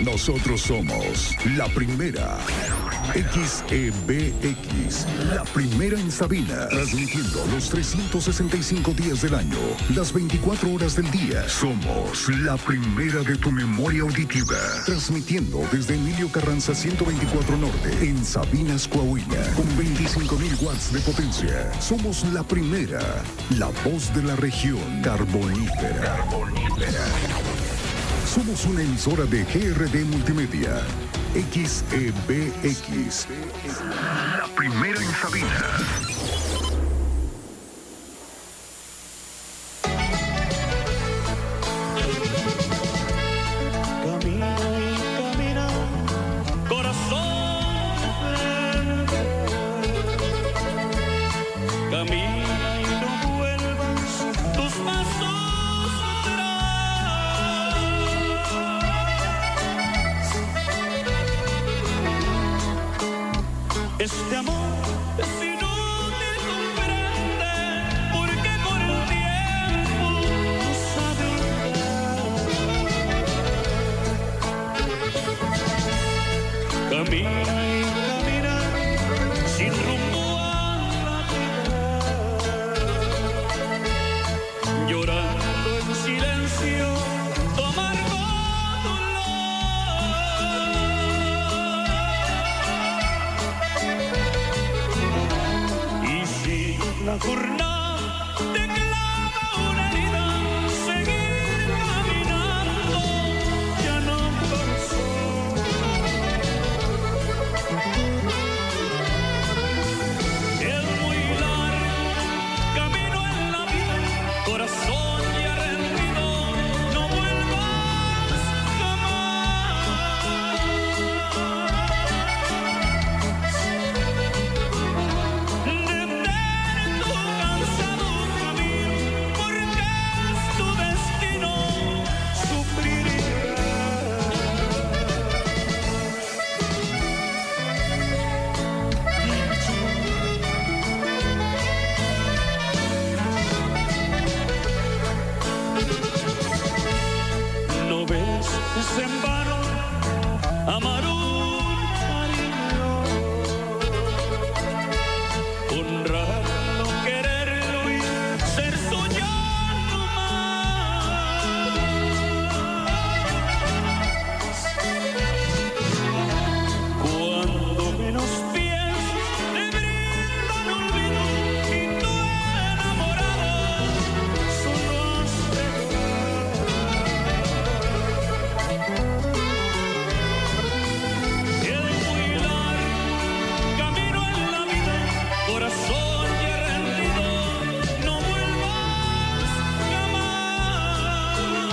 Nosotros somos la primera. XEBX, la primera en Sabina, transmitiendo los 365 días del año, las 24 horas del día. Somos la primera de tu memoria auditiva, transmitiendo desde Emilio Carranza 124 Norte, en Sabinas, Coahuila, con 25.000 watts de potencia. Somos la primera, la voz de la región carbonífera. Somos una emisora de GRD Multimedia. XEBX, la primera en Sabina. Este amor es inútil, comprende, porque con el tiempo no sabe olvidar. Camina y camina sin rumbo a la vida, llorando en silencio tu amargo la jornada te clava una herida, seguir caminando ya no pasó. Es muy largo camino en la vida, corazón ya rendido, no vuelvas es en vano amar un cariño, honrarlo, quererlo y ser suyo nomás. Cuando menos piensas te brindan olvido y tú enamorada solo has de corazón ya rendido, no vuelvas jamás.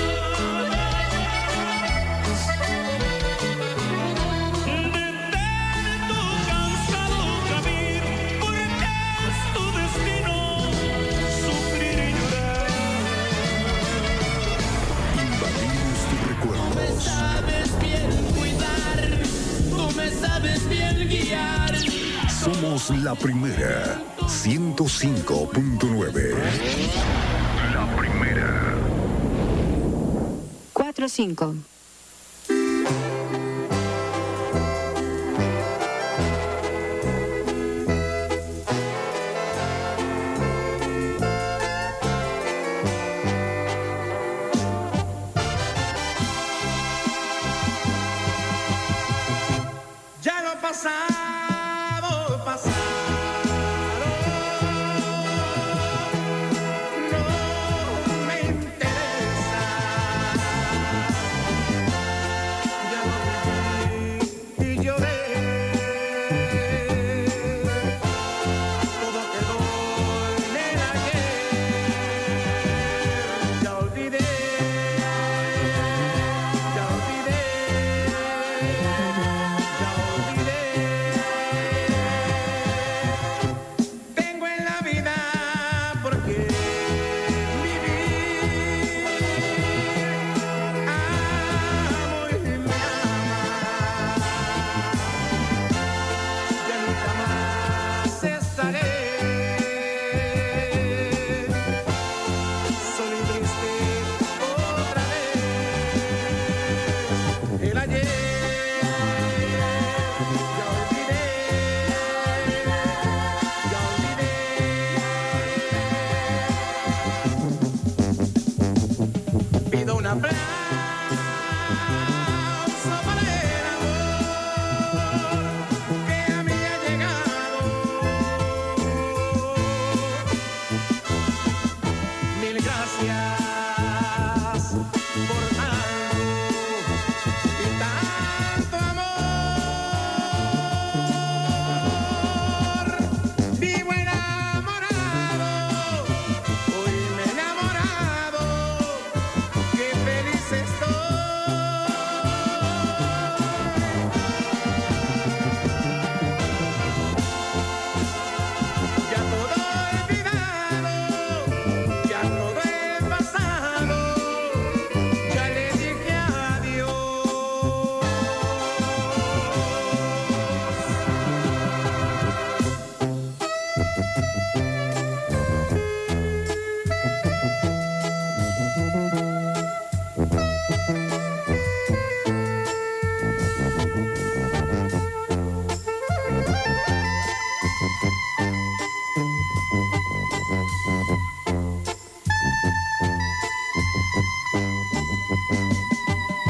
Detén tu cansado camino, porque es tu destino sufrir y llorar. Invadimos tus recuerdos. Tú me sabes bien cuidar, tú me sabes bien guiar. Somos la primera, 105.9. La primera. 4-5. Ya lo pasado, pasado.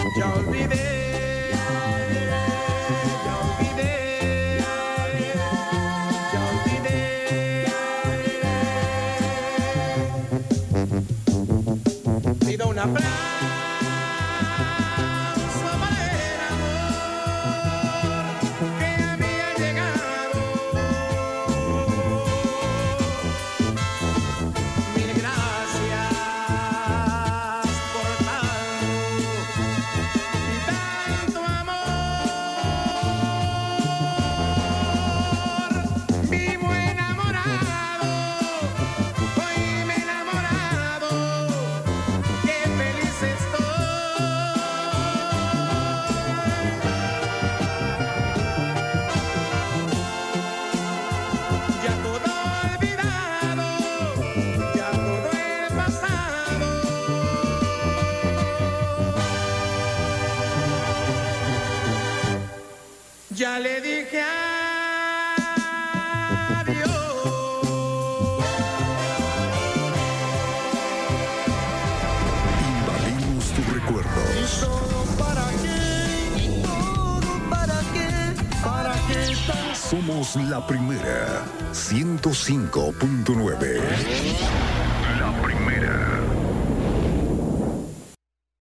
Ya olvidé, ya olvidé, ya olvidé. Pido un aplauso para el amor que a mí ha llegado. Mil gracias por tanto amor. Vivo enamorado, oíme enamorado, qué feliz estoy. Ya todo olvidado, ya todo el pasado. Ya le dije adiós. Invadimos tu recuerdo. ¿Todo para qué? ¿Todo para qué? ¿Para qué tan Somos la primera. 105.9. La primera.